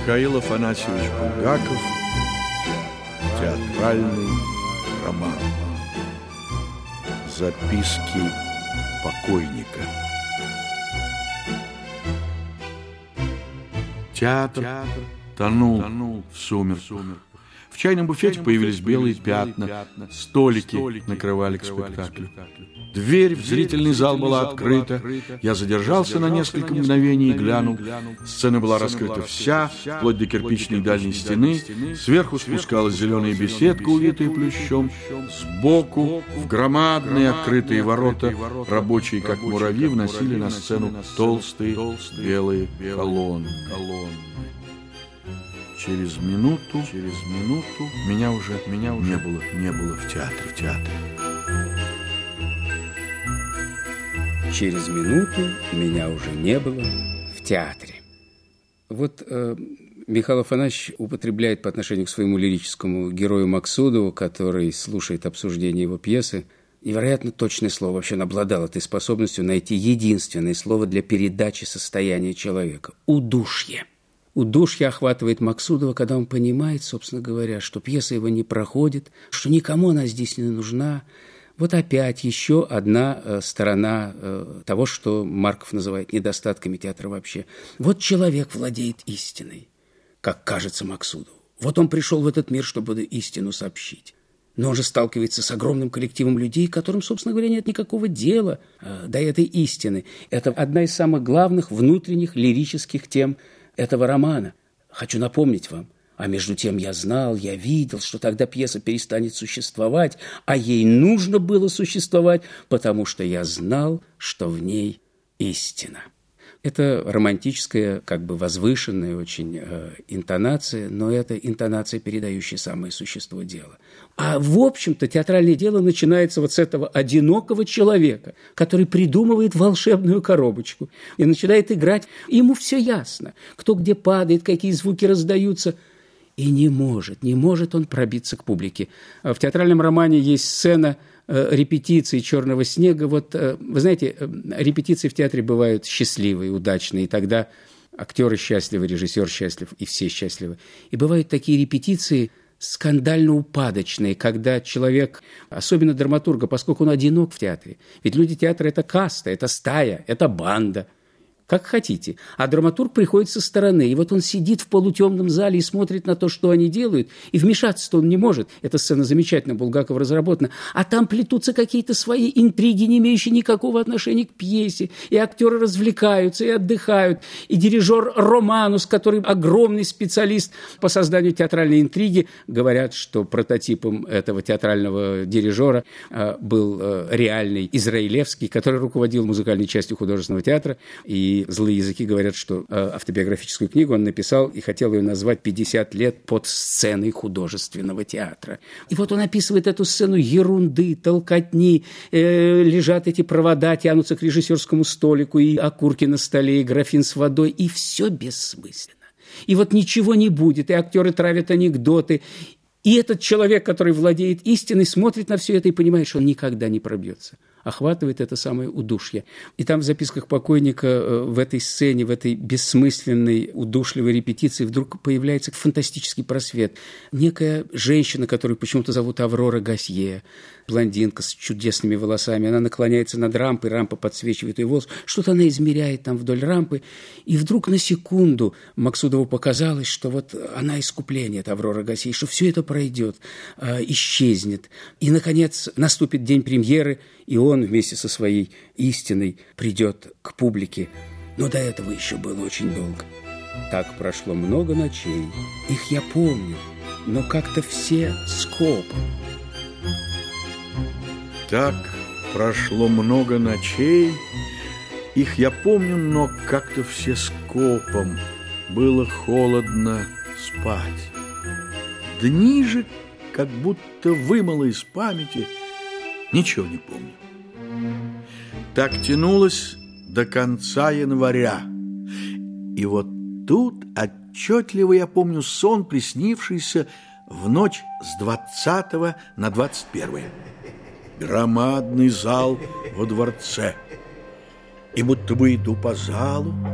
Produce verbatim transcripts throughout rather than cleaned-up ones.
Михаил Афанасьевич Булгаков. Театральный роман. Записки покойника. Театр тонул в сумерках. В чайном буфете появились белые пятна. Столики накрывали к спектаклю. Дверь в зрительный зал была открыта. Я задержался на несколько мгновений и глянул. Сцена была раскрыта вся, вплоть до кирпичной дальней стены. Сверху спускалась зеленая беседка, увитая плющом. Сбоку, в громадные открытые ворота, рабочие, как муравьи, вносили на сцену толстые белые колонны. Через минуту, через минуту меня уже, меня уже не было, не было в театре, в театре. Через минуту меня уже не было в театре. Вот э, Михаил Афанасьевич употребляет по отношению к своему лирическому герою Максудову, который слушает обсуждение его пьесы, невероятно точное слово. Вообще он обладал этой способностью найти единственное слово для передачи состояния человека – удушье. Удушье охватывает Максудова, когда он понимает, собственно говоря, что пьеса его не проходит, что никому она здесь не нужна. Вот опять еще одна э, сторона э, того, что Марков называет недостатками театра вообще. Вот человек владеет истиной, как кажется Максудову. Вот он пришел в этот мир, чтобы истину сообщить. Но он же сталкивается с огромным коллективом людей, которым, собственно говоря, нет никакого дела э, до этой истины. Это одна из самых главных внутренних лирических тем этого романа. Хочу напомнить вам, а между тем я знал, я видел, что тогда пьеса перестанет существовать, а ей нужно было существовать, потому что я знал, что в ней истина. Это романтическая, как бы возвышенная очень э, интонация, но это интонация, передающая самое существо дела. А в общем-то театральное дело начинается вот с этого одинокого человека, который придумывает волшебную коробочку и начинает играть. Ему все ясно, кто где падает, какие звуки раздаются. И не может, не может он пробиться к публике. В театральном романе есть сцена репетиции «Черного снега». Вот, вы знаете, репетиции в театре бывают счастливые, удачные, и тогда актеры счастливы, режиссер счастлив, и все счастливы. И бывают такие репетиции скандально-упадочные, когда человек, особенно драматурга, поскольку он одинок в театре, ведь люди театра – это каста, это стая, это банда, как хотите. А драматург приходит со стороны, и вот он сидит в полутемном зале и смотрит на то, что они делают, и вмешаться-то он не может. Эта сцена замечательно Булгаков разработана. А там плетутся какие-то свои интриги, не имеющие никакого отношения к пьесе. И актеры развлекаются, и отдыхают. И дирижер Романус, который огромный специалист по созданию театральной интриги, говорят, что прототипом этого театрального дирижера был реальный Израилевский, который руководил музыкальной частью художественного театра. И И злые языки говорят, что автобиографическую книгу он написал и хотел ее назвать «пятьдесят лет под сценой художественного театра». И вот он описывает эту сцену ерунды, толкотни. Э, лежат эти провода, тянутся к режиссерскому столику, и окурки на столе, и графин с водой, и все бессмысленно. И вот ничего не будет, и актеры травят анекдоты. И этот человек, который владеет истиной, смотрит на все это и понимает, что он никогда не пробьется. Охватывает это самое удушье. И там в записках покойника в этой сцене, в этой бессмысленной, удушливой репетиции вдруг появляется фантастический просвет. Некая женщина, которую почему-то зовут Аврора Гасье, блондинка с чудесными волосами, она наклоняется над рампой, рампа подсвечивает ее волос, что-то она измеряет там вдоль рампы, и вдруг на секунду Максудову показалось, что вот она искупление, эта Аврора Гасье, что все это пройдет, э, исчезнет. И, наконец, наступит день премьеры, и он вместе со своей истиной придет к публике. Но до этого еще было очень долго. Так прошло много ночей, их я помню, но как-то все скопом. Так прошло много ночей, их я помню, но как-то все скопом. Было холодно спать. Дни же как будто вымыло из памяти, ничего не помню. Так тянулось до конца января. И вот тут отчетливо я помню сон, приснившийся в ночь с двадцатого на двадцать первое. Громадный зал во дворце. И будто бы иду по залу,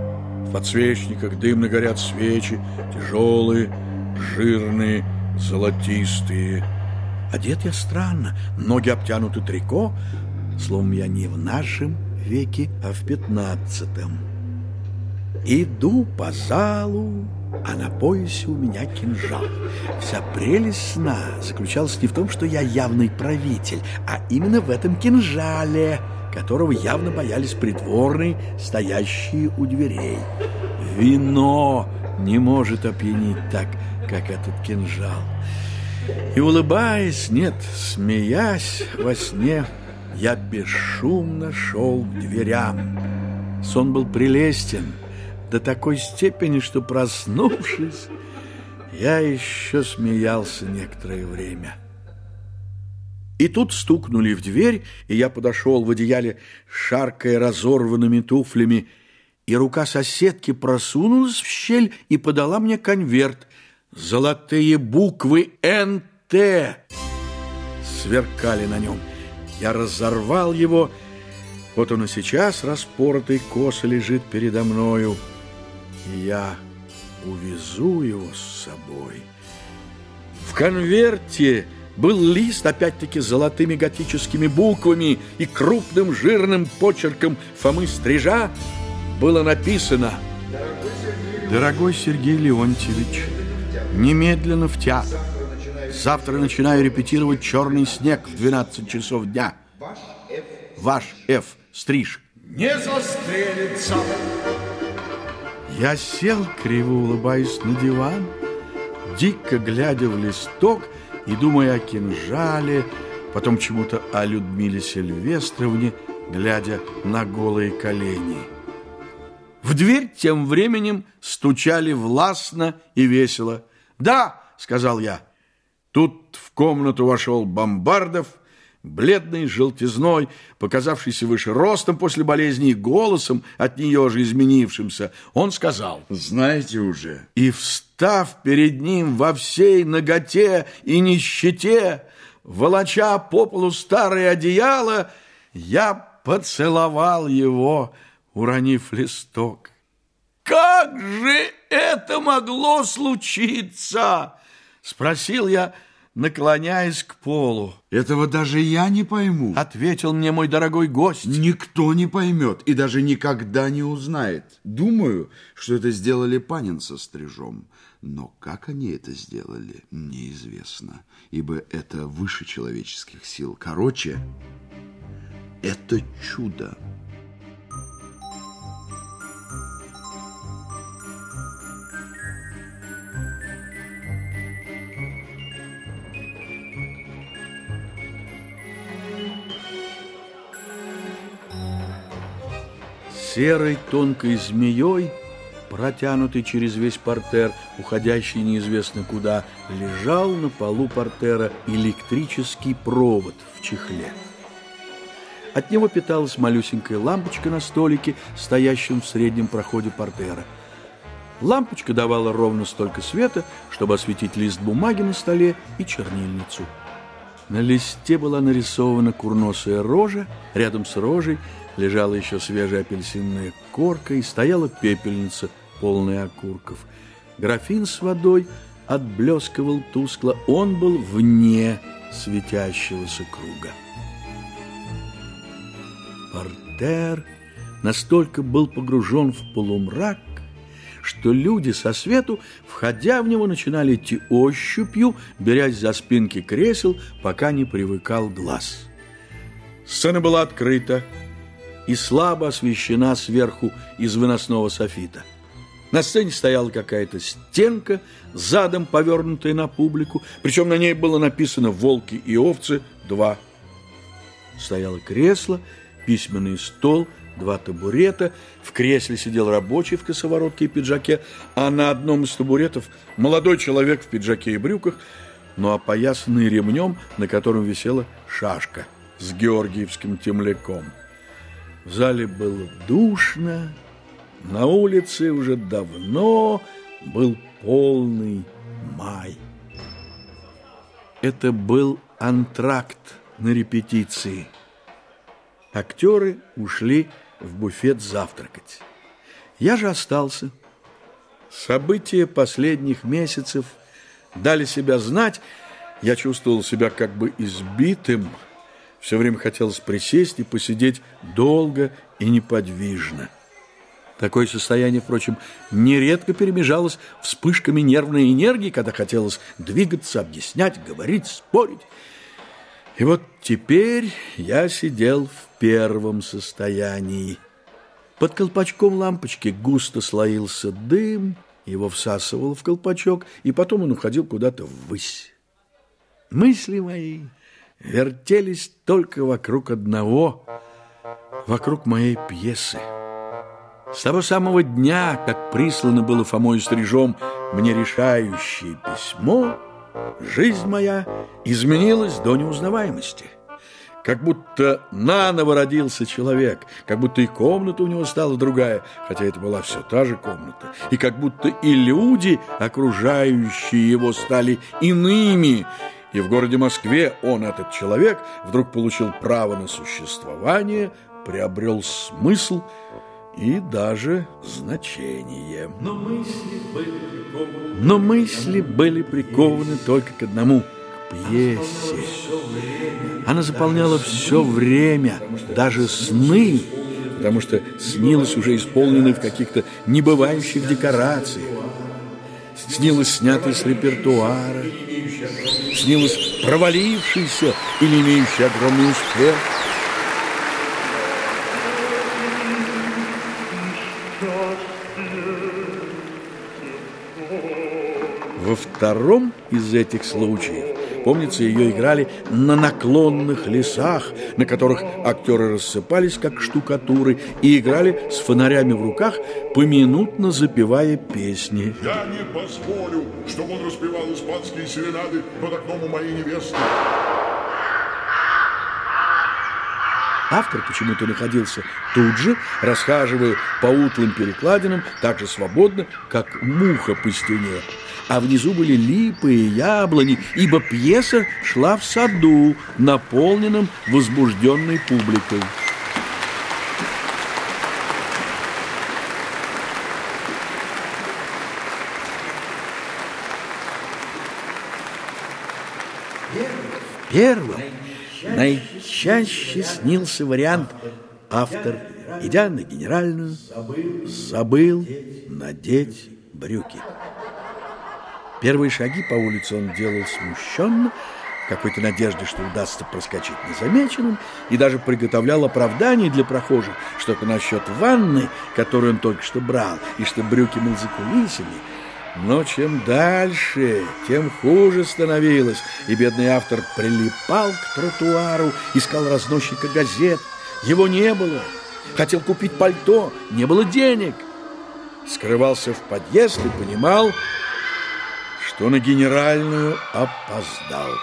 В подсвечниках дымно горят свечи, тяжелые, жирные, золотистые. Одет я странно, ноги обтянуты трико, словом, я не в нашем веке, а в пятнадцатом. Иду по залу, а на поясе у меня кинжал. Вся прелесть сна заключалась не в том, что я явный правитель, а именно в этом кинжале, которого явно боялись придворные, стоящие у дверей. Вино не может опьянить так, как этот кинжал. И, улыбаясь, нет, смеясь во сне, я бесшумно шел к дверям. Сон был прелестен до такой степени, что, проснувшись, я еще смеялся некоторое время. И тут стукнули в дверь, и я подошел в одеяле, шаркая разорванными туфлями, и рука соседки просунулась в щель и подала мне конверт. Золотые буквы «Н Т» сверкали на нем. Я разорвал его. Вот он и сейчас, распоротый, косо лежит передо мною. И я увезу его с собой. В конверте был лист, опять-таки, с золотыми готическими буквами, и крупным жирным почерком Фомы Стрижа было написано: «Дорогой Сергей Леонтьевич, немедленно в театр. Завтра начинаю репетировать «Черный снег» в двенадцать часов дня. Ваш Ф. Стриж не застрелится». Я сел, криво улыбаясь, на диван, дико глядя в листок и думая о кинжале, потом чему-то о Людмиле Сильвестровне, глядя на голые колени. В дверь тем временем стучали властно и весело. «Да», — сказал я. Тут в комнату вошел Бомбардов, бледный, желтизной, показавшийся выше ростом после болезни и голосом от нее же изменившимся. Он сказал: «Знаете уже». И, встав перед ним во всей наготе и нищете, волоча по полу старое одеяло, я поцеловал его, уронив листок. «Как же это могло случиться?» — спросил я, наклоняясь к полу. «Этого даже я не пойму», — ответил мне мой дорогой гость. «Никто не поймет и даже никогда не узнает. Думаю, что это сделали Панин со Стрижом. Но как они это сделали, неизвестно, ибо это выше человеческих сил. Короче, это чудо». Серой тонкой змеей, протянутый через весь портер, уходящий неизвестно куда, лежал на полу портера электрический провод в чехле. От него питалась малюсенькая лампочка на столике, стоящем в среднем проходе портера. Лампочка давала ровно столько света, чтобы осветить лист бумаги на столе и чернильницу. На листе была нарисована курносая рожа, рядом с рожей лежала еще свежая апельсинная корка и стояла пепельница, полная окурков. Графин с водой отблескивал тускло, он был вне светящегося круга. Портер настолько был погружен в полумрак, что люди со свету, входя в него, начинали идти ощупью, берясь за спинки кресел, пока не привыкал глаз. Сцена была открыта и слабо освещена сверху из выносного софита. На сцене стояла какая-то стенка, задом повернутая на публику, причем на ней было написано «Волки и овцы два». Стояло кресло, письменный стол, два табурета, в кресле сидел рабочий в косоворотке и пиджаке, а на одном из табуретов молодой человек в пиджаке и брюках, но опоясанный ремнем, на котором висела шашка с георгиевским темляком. В зале было душно, на улице уже давно был полный май. Это был антракт на репетиции. Актеры ушли в буфет завтракать. Я же остался. События последних месяцев дали себя знать. Я чувствовал себя как бы избитым. Все время хотелось присесть и посидеть долго и неподвижно. Такое состояние, впрочем, нередко перемежалось вспышками нервной энергии, когда хотелось двигаться, объяснять, говорить, спорить. И вот теперь я сидел в первом состоянии. Под колпачком лампочки густо слоился дым, его всасывало в колпачок, и потом он уходил куда-то ввысь. Мысли мои вертелись только вокруг одного, вокруг моей пьесы. С того самого дня, как прислано было Фомою Стрижом мне решающее письмо, жизнь моя изменилась до неузнаваемости. Как будто наново родился человек, как будто и комната у него стала другая, хотя это была все та же комната, и как будто и люди, окружающие его, стали иными, и в городе Москве он, этот человек, вдруг получил право на существование, приобрел смысл и даже значение. Но мысли были прикованы, Но мысли были прикованы только к одному, к пьесе. Она заполняла все время, даже сны, потому что снилось уже исполненное в каких-то небывающих декорациях. Снилось снятое с репертуара, снилось провалившееся или имеющее огромный успех. Во втором из этих случаев, помнится, ее играли на наклонных лесах, на которых актеры рассыпались, как штукатуры, и играли с фонарями в руках, поминутно запевая песни. Я не позволю, чтобы он распевал испанские серенады под окном у моей невесты. Автор почему-то находился тут же, расхаживая по утлым перекладинам так же свободно, как муха по стене. А внизу были липы и яблони, ибо пьеса шла в саду, наполненном возбужденной публикой. Первым наичаще снился вариант: автор, идя на генеральную, забыл надеть брюки. Первые шаги по улице он делал смущенно, в какой-то надежде, что удастся проскочить незамеченным, и даже приготовлял оправдание для прохожих, что-то насчет ванны, которую он только что брал, и что брюки, мол, за кулисами. Но чем дальше, тем хуже становилось, и бедный автор прилипал к тротуару, искал разносчика газет. Его не было. Хотел купить пальто, не было денег. Скрывался в подъезд и понимал, что на генеральную опоздал.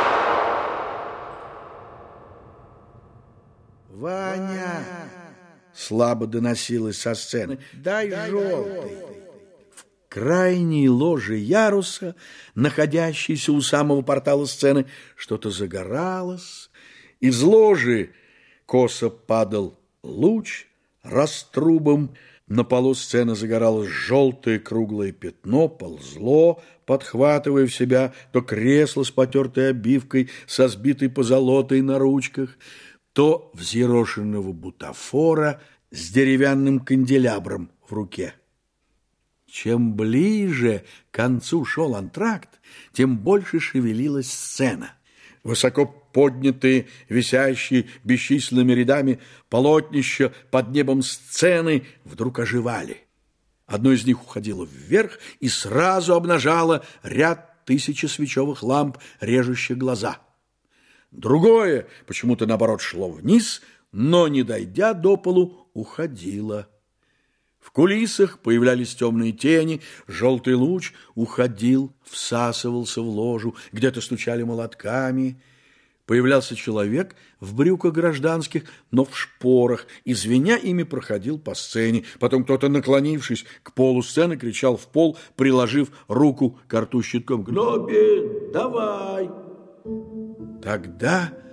«Ваня!» — слабо доносилось со сцены. «Дай желтый!» В крайней ложе яруса, находящейся у самого портала сцены, что-то загоралось. Из ложи косо падал луч раструбом. На полу сцены загоралось желтое круглое пятно, ползло, подхватывая в себя то кресло с потертой обивкой, со сбитой позолотой на ручках, то взъерошенного бутафора с деревянным канделябром в руке. Чем ближе к концу шел антракт, тем больше шевелилась сцена. Высоко поднятые, висящие бесчисленными рядами полотнища под небом сцены вдруг оживали. Одно из них уходило вверх и сразу обнажало ряд тысячи свечевых ламп, режущих глаза. Другое почему-то, наоборот, шло вниз, но, не дойдя до полу, уходило. В кулисах появлялись темные тени, желтый луч уходил, всасывался в ложу, где-то стучали молотками. Появлялся человек в брюках гражданских, но в шпорах, и, звеня ими, проходил по сцене. Потом кто-то, наклонившись к полу сцены, кричал в пол, приложив руку к рту щитком: «Гнобин, давай!» Тогда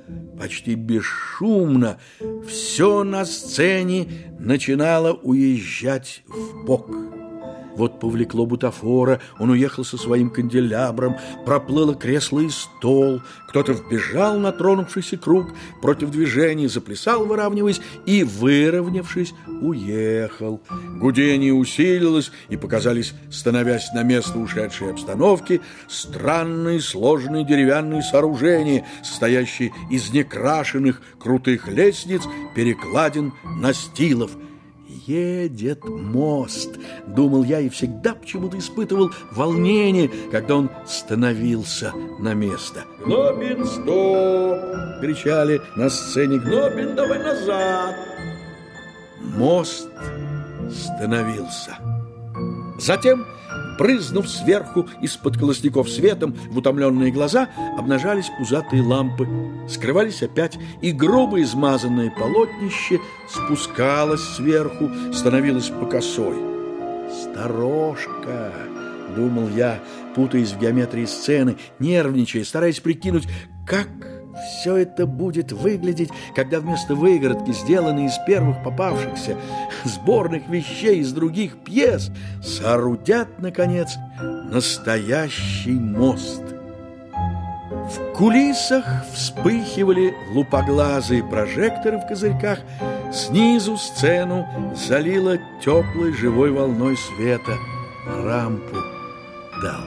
почти бесшумно все на сцене начинало уезжать вбок. Вот повлекло бутафора, он уехал со своим канделябром, проплыло кресло и стол, кто-то вбежал на тронувшийся круг, против движения заплясал, выравниваясь, и, выровнявшись, уехал. Гудение усилилось, и показались, становясь на место ушедшей обстановки, странные сложные деревянные сооружения, состоящие из некрашенных крутых лестниц, перекладин, настилов. «Едет мост», — думал я, и всегда почему-то испытывал волнение, когда он становился на место. «Гнобин, стоп!» — кричали на сцене. «Гнобин, давай назад!» Мост становился. Затем, брызнув сверху из-под колосников светом в утомленные глаза, обнажались пузатые лампы, скрывались опять, и грубо измазанное полотнище спускалось сверху, становилось по косой. «Сторожка!» — думал я, путаясь в геометрии сцены, нервничая, стараясь прикинуть, как все это будет выглядеть, когда вместо выгородки, сделанной из первых попавшихся сборных вещей из других пьес, соорудят, наконец, настоящий мост. В кулисах вспыхивали лупоглазые прожекторы в козырьках, снизу сцену залило теплой живой волной света. Рампу дал.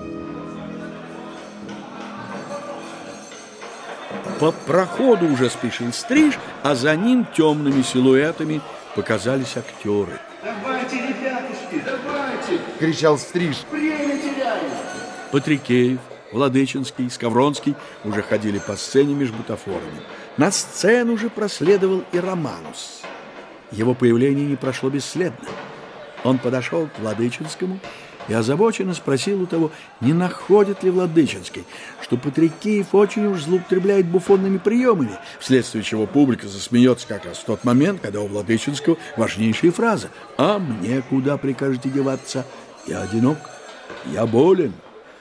По проходу уже спешил Стриж, а за ним темными силуэтами показались актеры. «Давайте, ребятушки, давайте!» — кричал Стриж. «Время теряем!» Патрикеев, Владыченский, Скавронский уже ходили по сцене между бутафорами. На сцену же проследовал и Романус. Его появление не прошло бесследно. Он подошел к Владыченскому и озабоченно спросил у того, не находит ли Владыченский, что Патрикеев очень уж злоупотребляет буфонными приемами, вследствие чего публика засмеется как раз в тот момент, когда у Владыченского важнейшая фраза: «А мне куда прикажете деваться? Я одинок, я болен».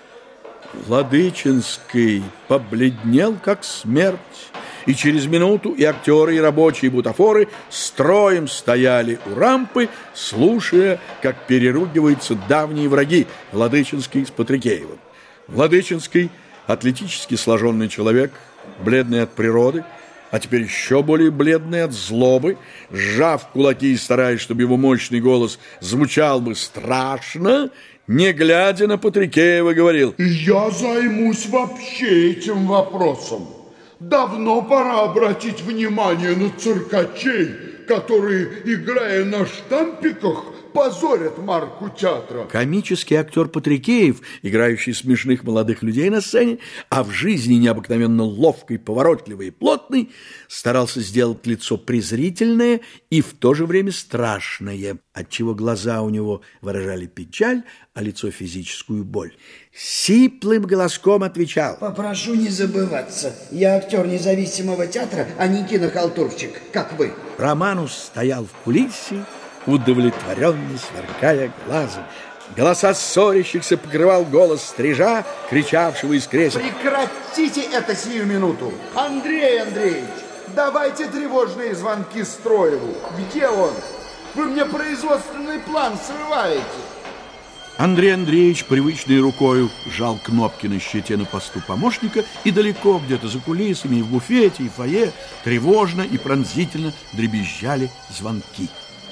Владыченский побледнел, как смерть, и через минуту и актеры, и рабочие бутафоры строем стояли у рампы, слушая, как переругиваются давние враги Владыченский с Патрикеевым. Владыченский, атлетически сложенный человек, бледный от природы, а теперь еще более бледный от злобы, сжав кулаки и стараясь, чтобы его мощный голос звучал бы страшно, не глядя на Патрикеева, говорил: «Я займусь вообще этим вопросом. Давно пора обратить внимание на циркачей, которые, играя на штампиках, позорят марку театра». Комический актер Патрикеев, играющий смешных молодых людей на сцене, а в жизни необыкновенно ловкий, поворотливый и плотный, старался сделать лицо презрительное и в то же время страшное, отчего глаза у него выражали печаль, а лицо физическую боль. Сиплым голоском отвечал: «Попрошу не забываться. Я актер независимого театра, а не кинохалтурщик, как вы». Романус стоял в кулисе, удовлетворенно сверкая глазом. Голоса ссорящихся покрывал голос Стрижа, кричавшего из кресел: «Прекратите это сию минуту! Андрей Андреевич, давайте тревожные звонки Строеву. Где он? Вы мне производственный план срываете». Андрей Андреевич привычной рукою жал кнопки на щите на посту помощника, и далеко, где-то за кулисами, и в буфете, и в фойе, тревожно и пронзительно дребезжали звонки.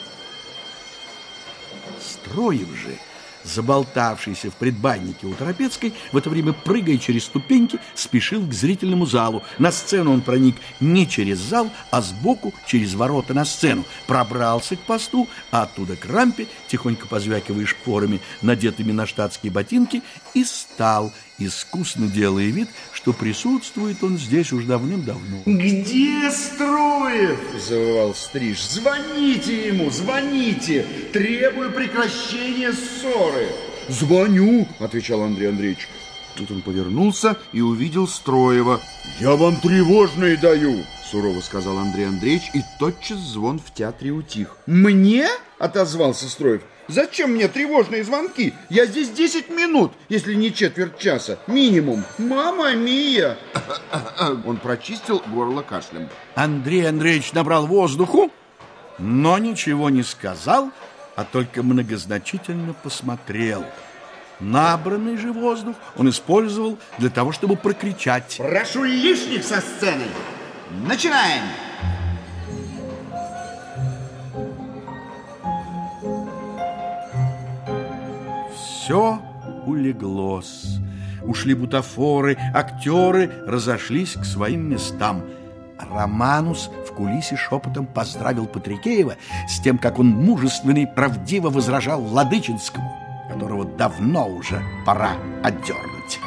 Строев же, заболтавшийся в предбаннике у Торопецкой, в это время, прыгая через ступеньки, спешил к зрительному залу. На сцену он проник не через зал, а сбоку через ворота на сцену, пробрался к посту, а оттуда к рампе, тихонько позвякивая шпорами, надетыми на штатские ботинки, и стал, искусно делая вид, что присутствует он здесь уж давным-давно. «Где Строев?» – завывал Стриж. «Звоните ему, звоните! Требую прекращения ссоры!» «Звоню!» – отвечал Андрей Андреевич. Тут он повернулся и увидел Строева. «Я вам тревожные даю!» – сурово сказал Андрей Андреевич, и тотчас звон в театре утих. «Мне?» – отозвался Строев. Зачем мне тревожные звонки? Я здесь десять минут, если не четверть часа. Минимум. Мама мия! Он прочистил горло кашлем. Андрей Андреевич набрал воздуху, но ничего не сказал, а только многозначительно посмотрел. Набранный же воздух он использовал для того, чтобы прокричать: прошу лишних со сцены. Начинаем! Все улеглось. Ушли бутафоры, актеры разошлись к своим местам. Романус в кулисе шепотом поздравил Патрикеева с тем, как он мужественно и правдиво возражал Владычинскому, которого давно уже пора отдернуть.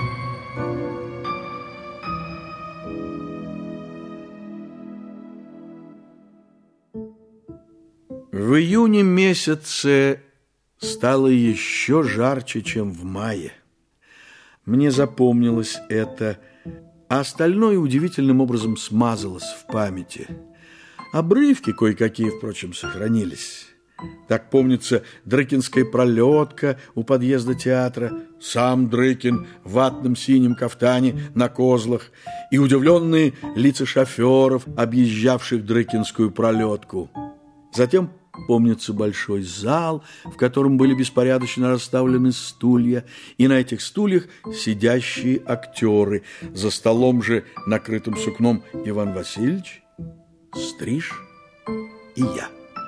В июне месяце стало еще жарче, чем в мае. Мне запомнилось это, а остальное удивительным образом смазалось в памяти. Обрывки кое-какие, впрочем, сохранились. Так помнится Дрыкинская пролетка у подъезда театра, сам Дрыкин в ватном синем кафтане на козлах и удивленные лица шоферов, объезжавших Дрыкинскую пролетку. Затем помнится большой зал, в котором были беспорядочно расставлены стулья, и на этих стульях сидящие актеры. За столом же, накрытым сукном, Иван Васильевич, Стриж и я.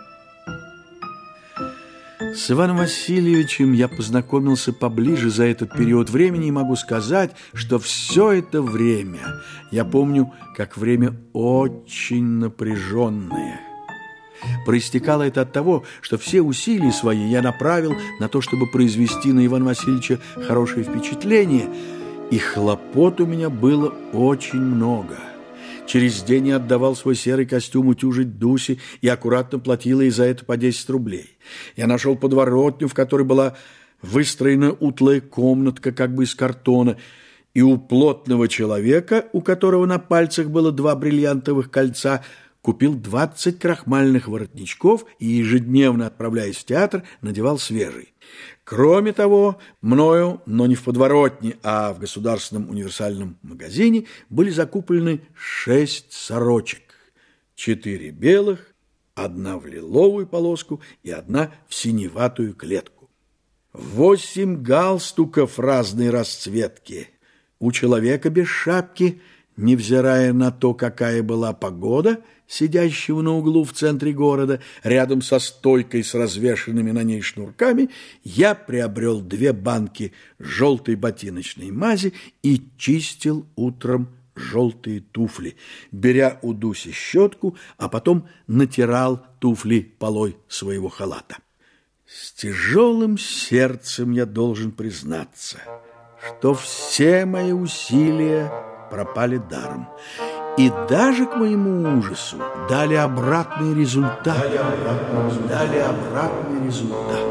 С Иваном Васильевичем я познакомился поближе за этот период времени и могу сказать, что все это время я помню как время очень напряженное. Проистекало это от того, что все усилия свои я направил на то, чтобы произвести на Ивана Васильевича хорошее впечатление, и хлопот у меня было очень много. Через день я отдавал свой серый костюм утюжить Дусе и аккуратно платила ей за это по десять рублей. Я нашел подворотню, в которой была выстроена утлая комнатка как бы из картона, и у плотного человека, у которого на пальцах было два бриллиантовых кольца, купил двадцать крахмальных воротничков и, ежедневно отправляясь в театр, надевал свежий. Кроме того, мною, но не в подворотне, а в Государственном универсальном магазине, были закуплены шесть сорочек. Четыре белых, одна в лиловую полоску и одна в синеватую клетку. Восемь галстуков разной расцветки. У человека без шапки, невзирая на то, какая была погода, сидящего на углу в центре города, рядом со стойкой с развешанными на ней шнурками, я приобрел две банки желтой ботиночной мази и чистил утром желтые туфли, беря у Дуси щетку, а потом натирал туфли полой своего халата. С тяжелым сердцем я должен признаться, что все мои усилия пропали даром. И даже, к моему ужасу, дали обратный результат. Дали обратный, дали обратный результат.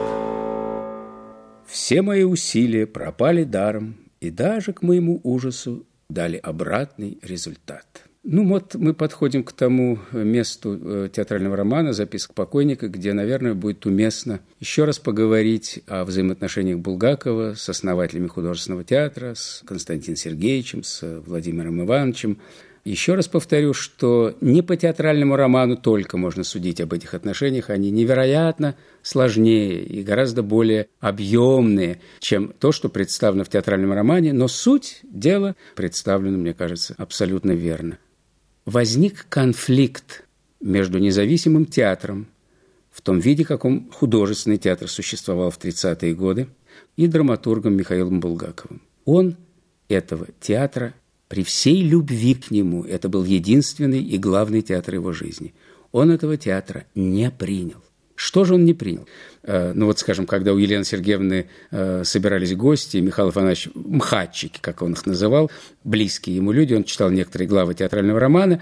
Все мои усилия пропали даром, и даже, к моему ужасу, дали обратный результат. Ну вот мы подходим к тому месту театрального романа «Записка покойника», где, наверное, будет уместно еще раз поговорить о взаимоотношениях Булгакова с основателями художественного театра, с Константином Сергеевичем, с Владимиром Ивановичем. Еще раз повторю, что не по театральному роману только можно судить об этих отношениях. Они невероятно сложнее и гораздо более объемные, чем то, что представлено в театральном романе, но суть дела представлена, мне кажется, абсолютно верно. Возник конфликт между независимым театром, в том виде, каком художественный театр существовал в тридцатые годы, и драматургом Михаилом Булгаковым. Он этого театра при всей любви к нему, это был единственный и главный театр его жизни, он этого театра не принял. Что же он не принял? Э, ну вот, скажем, когда у Елены Сергеевны э, собирались гости, Михаил Афанасьевич, мхатчики, как он их называл, близкие ему люди, он читал некоторые главы театрального романа,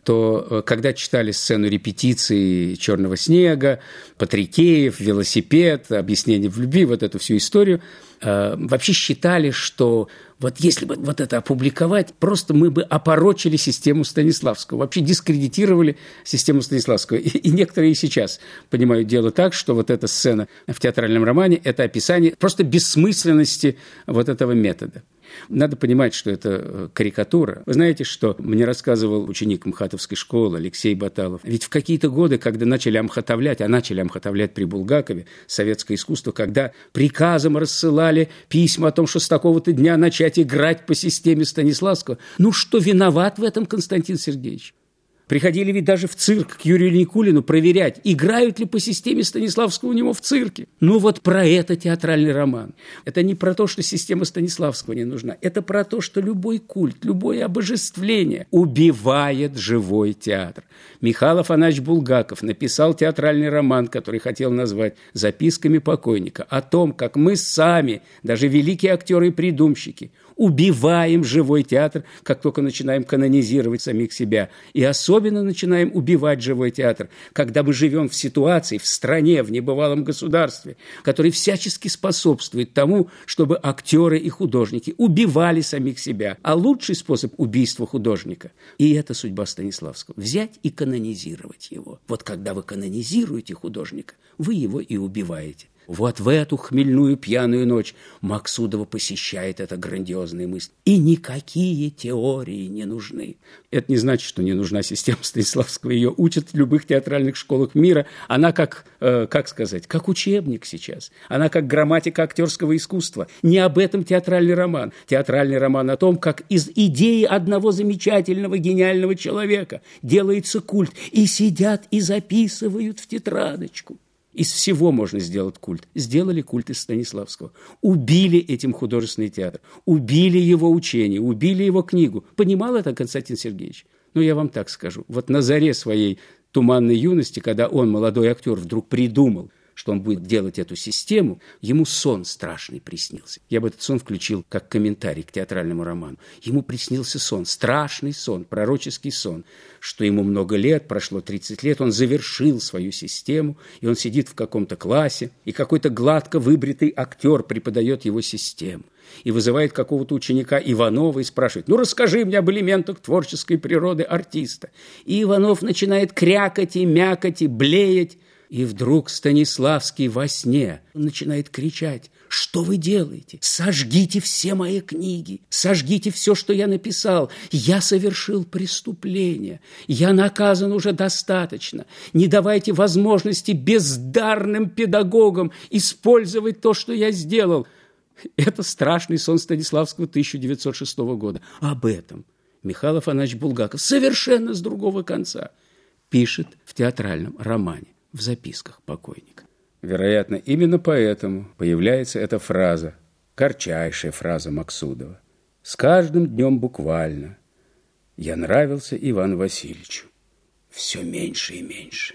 то когда читали сцену репетиции «Черного снега», Патрикеев, велосипед, объяснение в любви, вот эту всю историю, вообще считали, что вот если бы вот это опубликовать, просто мы бы опорочили систему Станиславского, вообще дискредитировали систему Станиславского. И, и некоторые и сейчас понимают дело так, что вот эта сцена в театральном романе – это описание просто бессмысленности вот этого метода. Надо понимать, что это карикатура. Вы знаете, что мне рассказывал ученик МХАТовской школы Алексей Баталов? Ведь в какие-то годы, когда начали амхатовлять, а начали амхатовлять при Булгакове советское искусство, когда приказом рассылали письма о том, что с такого-то дня начать играть по системе Станиславского, ну что виноват в этом Константин Сергеевич? Приходили ведь даже в цирк к Юрию Никулину проверять, играют ли по системе Станиславского у него в цирке. Ну вот про это театральный роман. Это не про то, что система Станиславского не нужна. Это про то, что любой культ, любое обожествление убивает живой театр. Михаил Афанасьевич Булгаков написал театральный роман, который хотел назвать «Записками покойника», о том, как мы сами, даже великие актеры и придумщики, убиваем живой театр, как только начинаем канонизировать самих себя. И особенно начинаем убивать живой театр, когда мы живем в ситуации, в стране, в небывалом государстве, который всячески способствует тому, чтобы актеры и художники убивали самих себя. А лучший способ убийства художника, и это судьба Станиславского, взять и канонизировать его. Вот когда вы канонизируете художника, вы его и убиваете. Вот в эту хмельную пьяную ночь Максудова посещает эта грандиозная мысль. И никакие теории не нужны. Это не значит, что не нужна система Станиславского. Ее учат в любых театральных школах мира. Она как, э, как сказать, как учебник сейчас. Она как грамматика актерского искусства. Не об этом театральный роман. Театральный роман о том, как из идеи одного замечательного, гениального человека делается культ. И сидят и записывают в тетрадочку. Из всего можно сделать культ. Сделали культ из Станиславского. Убили этим художественный театр. Убили его учение, убили его книгу. Понимал это Константин Сергеевич? Ну, я вам так скажу. Вот на заре своей туманной юности, когда он, молодой актер, вдруг придумал, что он будет делать эту систему, ему сон страшный приснился. Я бы этот сон включил как комментарий к театральному роману. Ему приснился сон, страшный сон, пророческий сон, что ему много лет, прошло тридцать лет, он завершил свою систему, и он сидит в каком-то классе, и какой-то гладко выбритый актер преподает его систему. И вызывает какого-то ученика Иванова и спрашивает: ну, расскажи мне об элементах творческой природы артиста. И Иванов начинает крякать и мякать и блеять. И вдруг Станиславский во сне начинает кричать: что вы делаете? Сожгите все мои книги, сожгите все, что я написал. Я совершил преступление, я наказан уже достаточно. Не давайте возможности бездарным педагогам использовать то, что я сделал. Это страшный сон Станиславского тысяча девятьсот шестого года. Об этом Михаил Афанасьевич Булгаков совершенно с другого конца пишет в театральном романе, в записках покойника. Вероятно, именно поэтому появляется эта фраза, корчайшая фраза Максудова. С каждым днем буквально я нравился Ивану Васильевичу все меньше и меньше.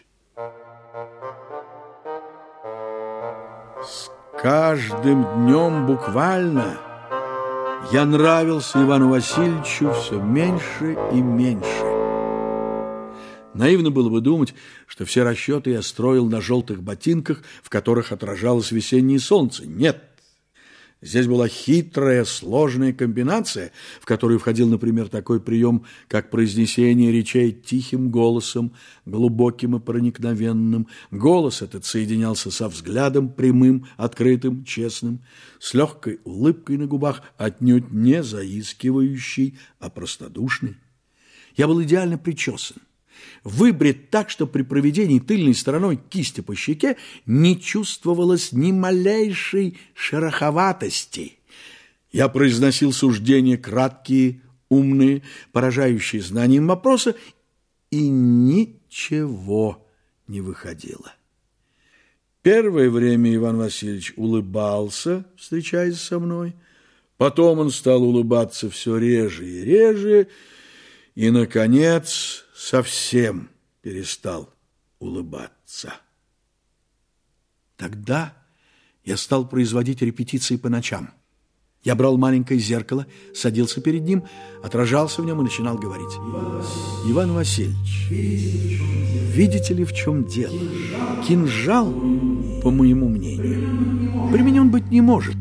С каждым днем буквально я нравился Ивану Васильевичу все меньше и меньше. Наивно было бы думать, что все расчеты я строил на желтых ботинках, в которых отражалось весеннее солнце. Нет. Здесь была хитрая, сложная комбинация, в которую входил, например, такой прием, как произнесение речей тихим голосом, глубоким и проникновенным. Голос этот соединялся со взглядом прямым, открытым, честным, с легкой улыбкой на губах, отнюдь не заискивающей, а простодушной. Я был идеально причесан, выбрит так, что при проведении тыльной стороной кисти по щеке не чувствовалось ни малейшей шероховатости. Я произносил суждения краткие, умные, поражающие знанием вопроса, и ничего не выходило. Первое время Иван Васильевич улыбался, встречаясь со мной. Потом он стал улыбаться все реже и реже, и, наконец, совсем перестал улыбаться. Тогда я стал производить репетиции по ночам. Я брал маленькое зеркало, садился перед ним, отражался в нем и начинал говорить. Иван Васильевич, видите ли, в чем дело? Кинжал, по моему мнению, применен быть не может.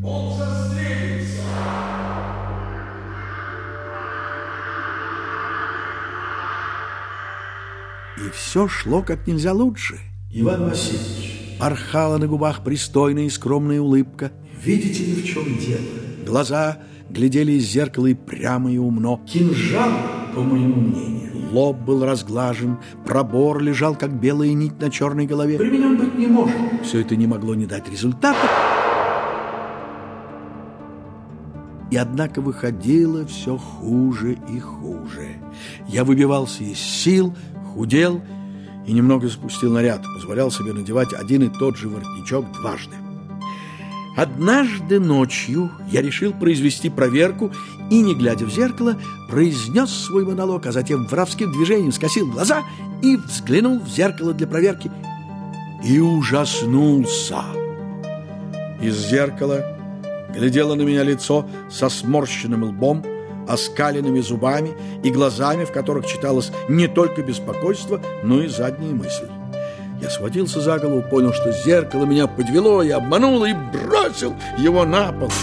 И все шло как нельзя лучше. Иван Васильевич, порхала на губах пристойная и скромная улыбка. Видите ли, в чем дело? Глаза глядели из зеркала и прямо и умно. Кинжал, по моему мнению, лоб был разглажен, пробор лежал, как белая нить на черной голове. Применен быть не может. Все это не могло не дать результата. И однако выходило все хуже и хуже. Я выбивался из сил, худел и немного спустил наряд, позволял себе надевать один и тот же воротничок дважды. Однажды ночью я решил произвести проверку и, не глядя в зеркало, произнес свой монолог, а затем воровским движением скосил глаза и взглянул в зеркало для проверки и ужаснулся. Из зеркала глядело на меня лицо со сморщенным лбом, оскаленными зубами и глазами, в которых читалось не только беспокойство, но и задняя мысль. Я схватился за голову, понял, что зеркало меня подвело и обмануло, и бросил его на пол.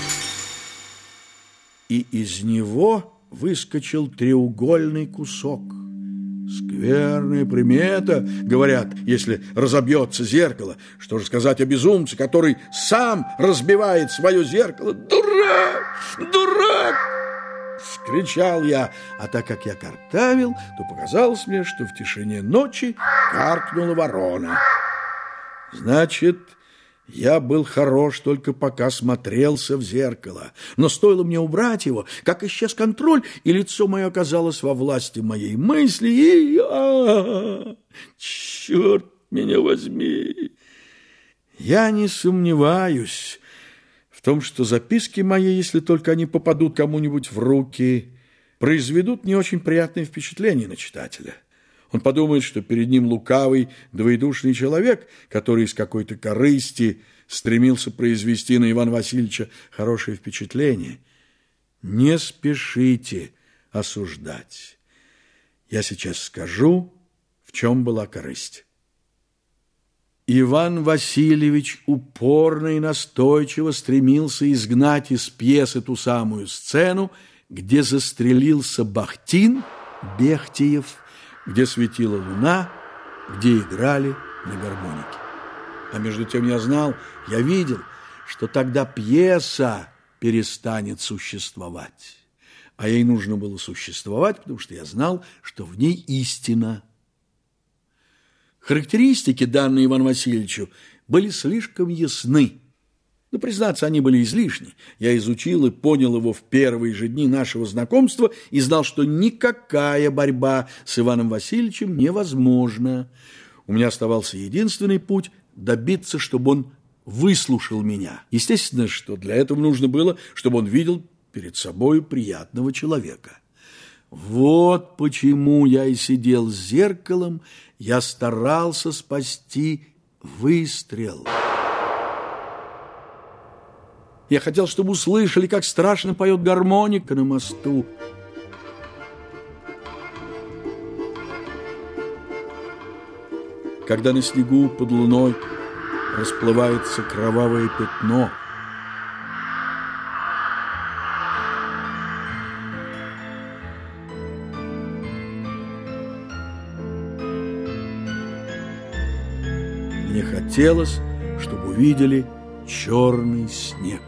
И из него выскочил треугольный кусок. Скверная примета, говорят, если разобьется зеркало. Что же сказать о безумце, который сам разбивает свое зеркало? Дурак! Дурак! Вскричал я, а так как я картавил, то показалось мне, что в тишине ночи каркнула ворона. Значит, я был хорош только пока смотрелся в зеркало. Но стоило мне убрать его, как исчез контроль, и лицо мое оказалось во власти моей мысли, и... А-а-а, черт меня возьми! Я не сомневаюсь в том, что записки мои, если только они попадут кому-нибудь в руки, произведут не очень приятное впечатление на читателя. Он подумает, что перед ним лукавый, двоедушный человек, который из какой-то корысти стремился произвести на Ивана Васильевича хорошее впечатление. Не спешите осуждать. Я сейчас скажу, в чем была корысть. Иван Васильевич упорно и настойчиво стремился изгнать из пьесы ту самую сцену, где застрелился Бахтин, Бехтиев, где светила луна, где играли на гармонике. А между тем я знал, я видел, что тогда пьеса перестанет существовать. А ей нужно было существовать, потому что я знал, что в ней истина. Характеристики, данные Ивану Васильевичу, были слишком ясны. Но, признаться, они были излишни. Я изучил и понял его в первые же дни нашего знакомства и знал, что никакая борьба с Иваном Васильевичем невозможна. У меня оставался единственный путь – добиться, чтобы он выслушал меня. Естественно, что для этого нужно было, чтобы он видел перед собой приятного человека. Вот почему я и сидел с зеркалом, я старался спасти выстрел. Я хотел, чтобы услышали, как страшно поет гармоника на мосту. Когда на снегу под луной расплывается кровавое пятно, мне хотелось, чтобы увидели черный снег.